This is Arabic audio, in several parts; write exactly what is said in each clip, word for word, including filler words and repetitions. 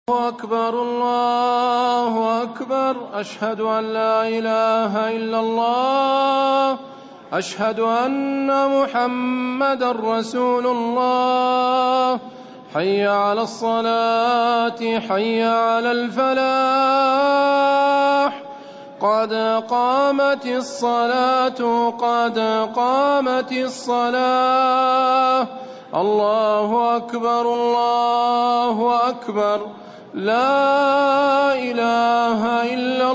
أكبر الله أكبر. أشهد أن لا إله إلا الله. أشهد أن محمدا رسول الله. حي على الصلاة حي على الفلاح. قد قامت الصلاة قد قامت الصلاة. الله أكبر الله أكبر. لا إله إلا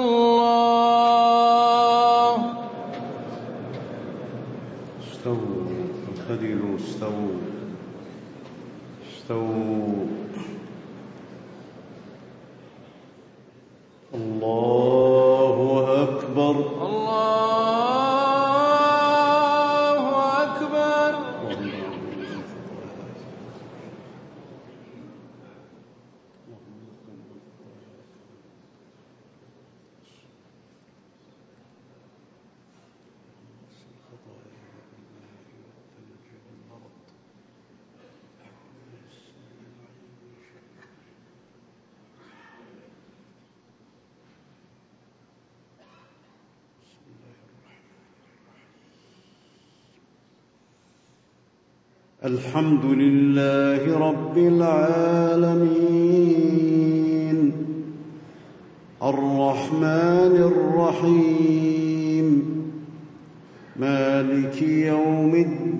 الله. استووا اعتدلوا استووا استووا. الله أكبر الله أكبر. الحمد لله رب العالمين الرحمن الرحيم مالك يوم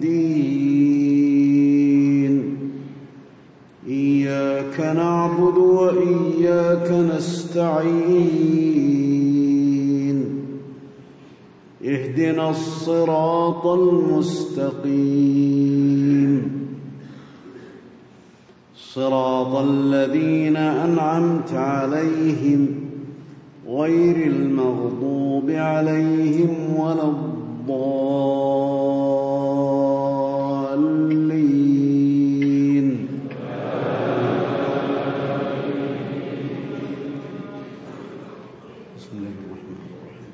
الدين. إياك نعبد وإياك نستعين. اهدنا الصراط المستقيم صراط الذين أنعمت عليهم غير المغضوب عليهم ولا الضالين. بسم الله الرحمن الرحيم.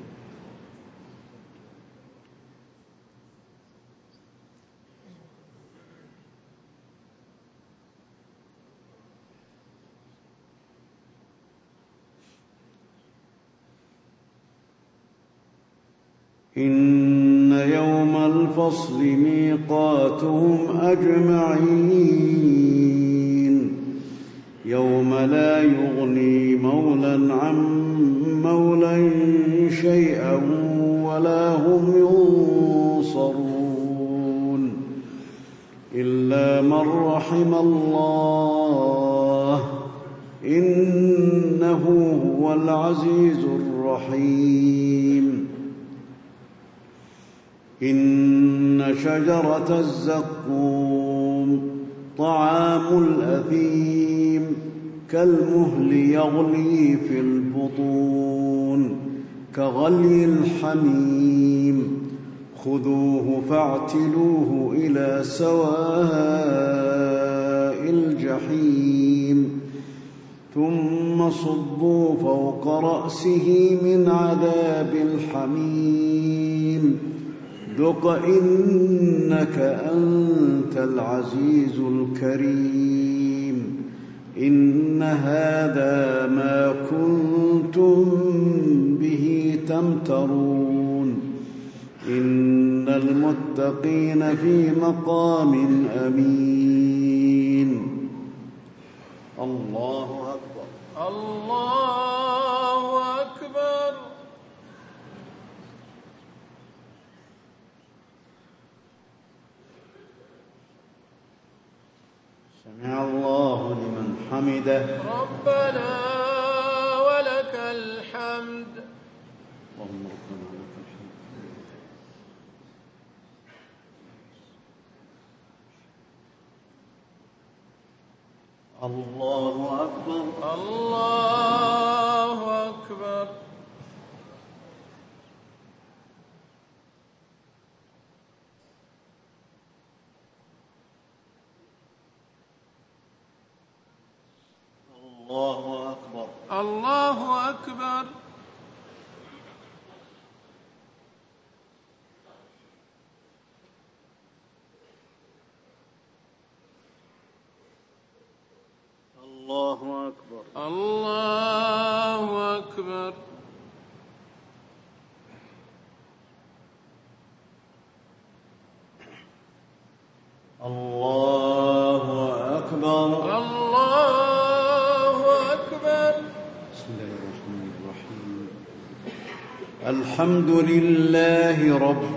إن يوم الفصل ميقاتهم أجمعين. يوم لا يغني مولى عن مولى شيئا ولا هم ينصرون إلا من رحم الله إنه هو العزيز الرحيم. إن شجرة الزقوم طعام الأثيم كالمهل يغلي في البطون كغلي الحميم. خذوه فاعتلوه إلى سواء الجحيم ثم صبوا فوق رأسه من عذاب الحميم ذق إنك أنت العزيز الكريم. إن هذا ما كنتم به تمترون. إن المتقين في مقام أمين. الله أكبر الله أكبر. سمع الله لمن حمده. ربنا ولك الحمد. اللهم ربنا ولك الحمد. الله أكبر الله أكبر. الله أكبر الله أكبر. الله أكبر الله أكبر. الله أكبر. الله أكبر. بسم الله الرحمن الرحيم. الحمد لله رب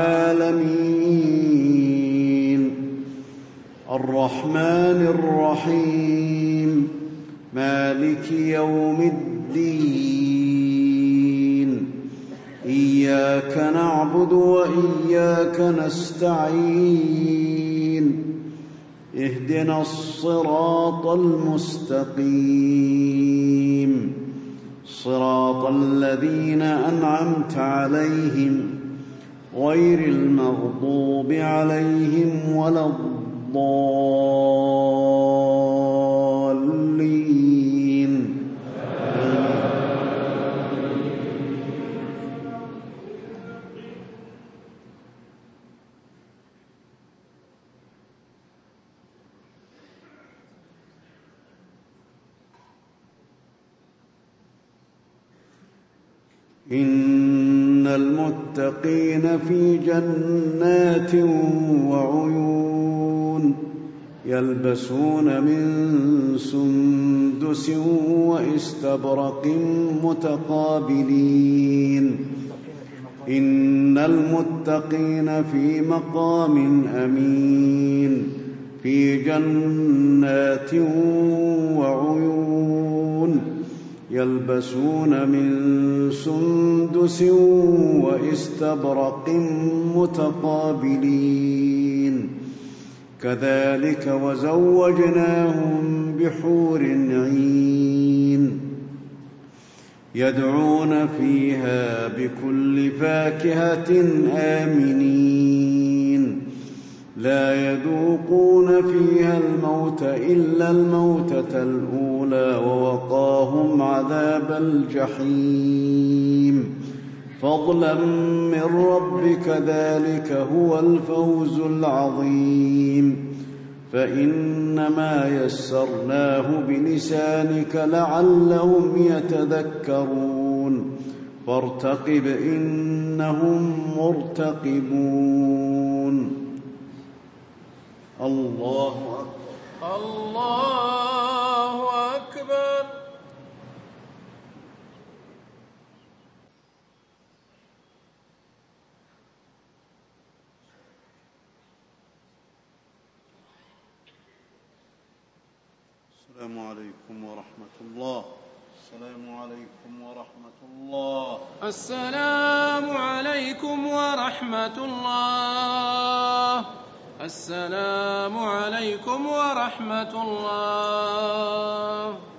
العالمين الرحمن الرحيم مالك يوم الدين إياك نعبد وإياك نستعين اهدنا الصراط المستقيم صراط الذين أنعمت عليهم غير المغضوب عليهم ولا الضالين. إن المتقين في جنات وعيون يلبسون من سندس واستبرق متقابلين إن المتقين في مقام أمين في جنات وعيون يلبسون من سندس واستبرق متقابلين كذلك وزوجناهم بحور عين يدعون فيها بكل فاكهة آمنين لا يذوقون فيها الموت إلا الموتة الأولى ووقاهم عذاب الجحيم فضلا من ربك ذلك هو الفوز العظيم فإنما يسرناه بلسانك لعلهم يتذكرون فارتقب إنهم مرتقبون. الله أكبر. الله أكبر. السلام عليكم ورحمة الله. السلام عليكم ورحمة الله. السلام عليكم ورحمة الله. السلام عليكم ورحمة الله.